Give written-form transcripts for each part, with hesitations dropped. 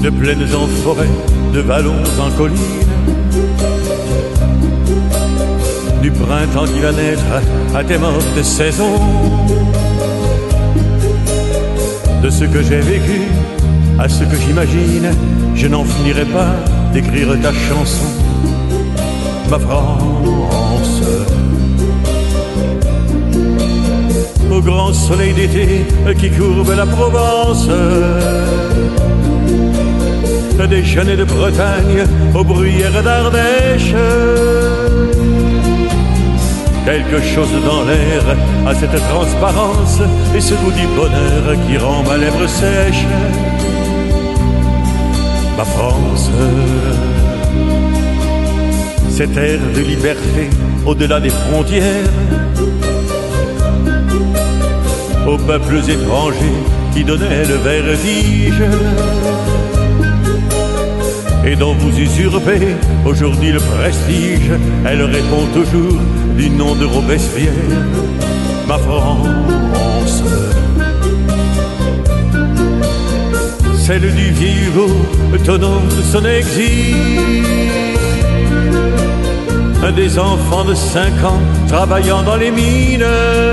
de plaines en forêt, de vallons en collines, du printemps qui va naître à tes mortes saisons, de ce que j'ai vécu à ce que j'imagine, je n'en finirai pas d'écrire ta chanson, ma France. Au grand soleil d'été qui courbe la Provence, des genêts de Bretagne aux bruyères d'Ardèche, quelque chose dans l'air a cette transparence et ce goût du bonheur qui rend ma lèvre sèche, ma France. Cette ère de liberté au-delà des frontières, aux peuples étrangers qui donnaient le vertige et dont vous usurpez aujourd'hui le prestige, elle répond toujours du nom de Robespierre, ma France. Celle du vieil Hugo tenant de son exil, des enfants de 5 ans travaillant dans les mines,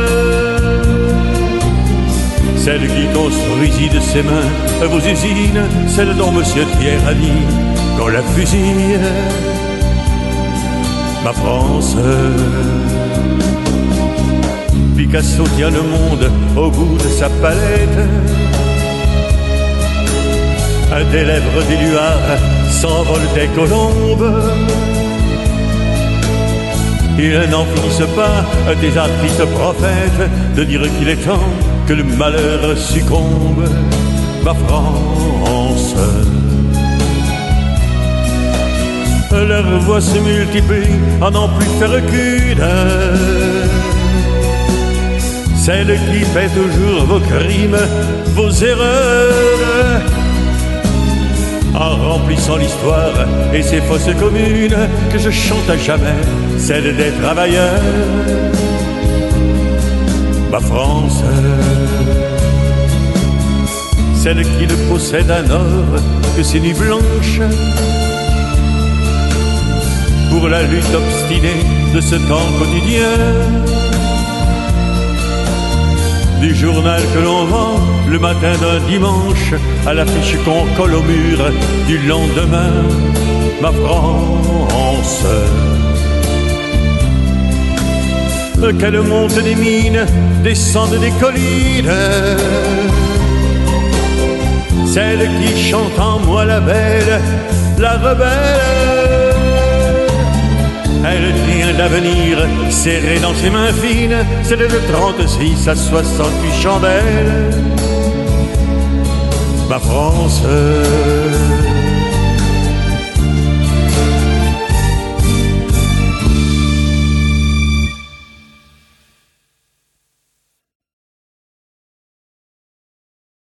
celle qui construisit de ses mains vos usines, celle dont Monsieur Thiers a dit qu'on la fusille, ma France. Picasso tient le monde au bout de sa palette, des lèvres d'éluard s'envolent des colombes. Ils n'en finissent pas, des artistes prophètes, de dire qu'il est temps que le malheur succombe, ma France. Leurs voix se multiplient à n'en plus faire qu'une, celle qui fait toujours vos crimes, vos erreurs, en remplissant l'histoire et ses fosses communes, que je chante à jamais, celle des travailleurs, ma France. Celle qui ne possède un or que ses nuits blanches, pour la lutte obstinée de ce temps quotidien, du journal que l'on vend le matin d'un dimanche à l'affiche qu'on colle au mur du lendemain, ma France. Qu'elle monte des mines, descende des collines, celle qui chante en moi la belle, la rebelle. Elle tient l'avenir serré dans ses mains fines, celle de 36 à 68 chandelles, ma France.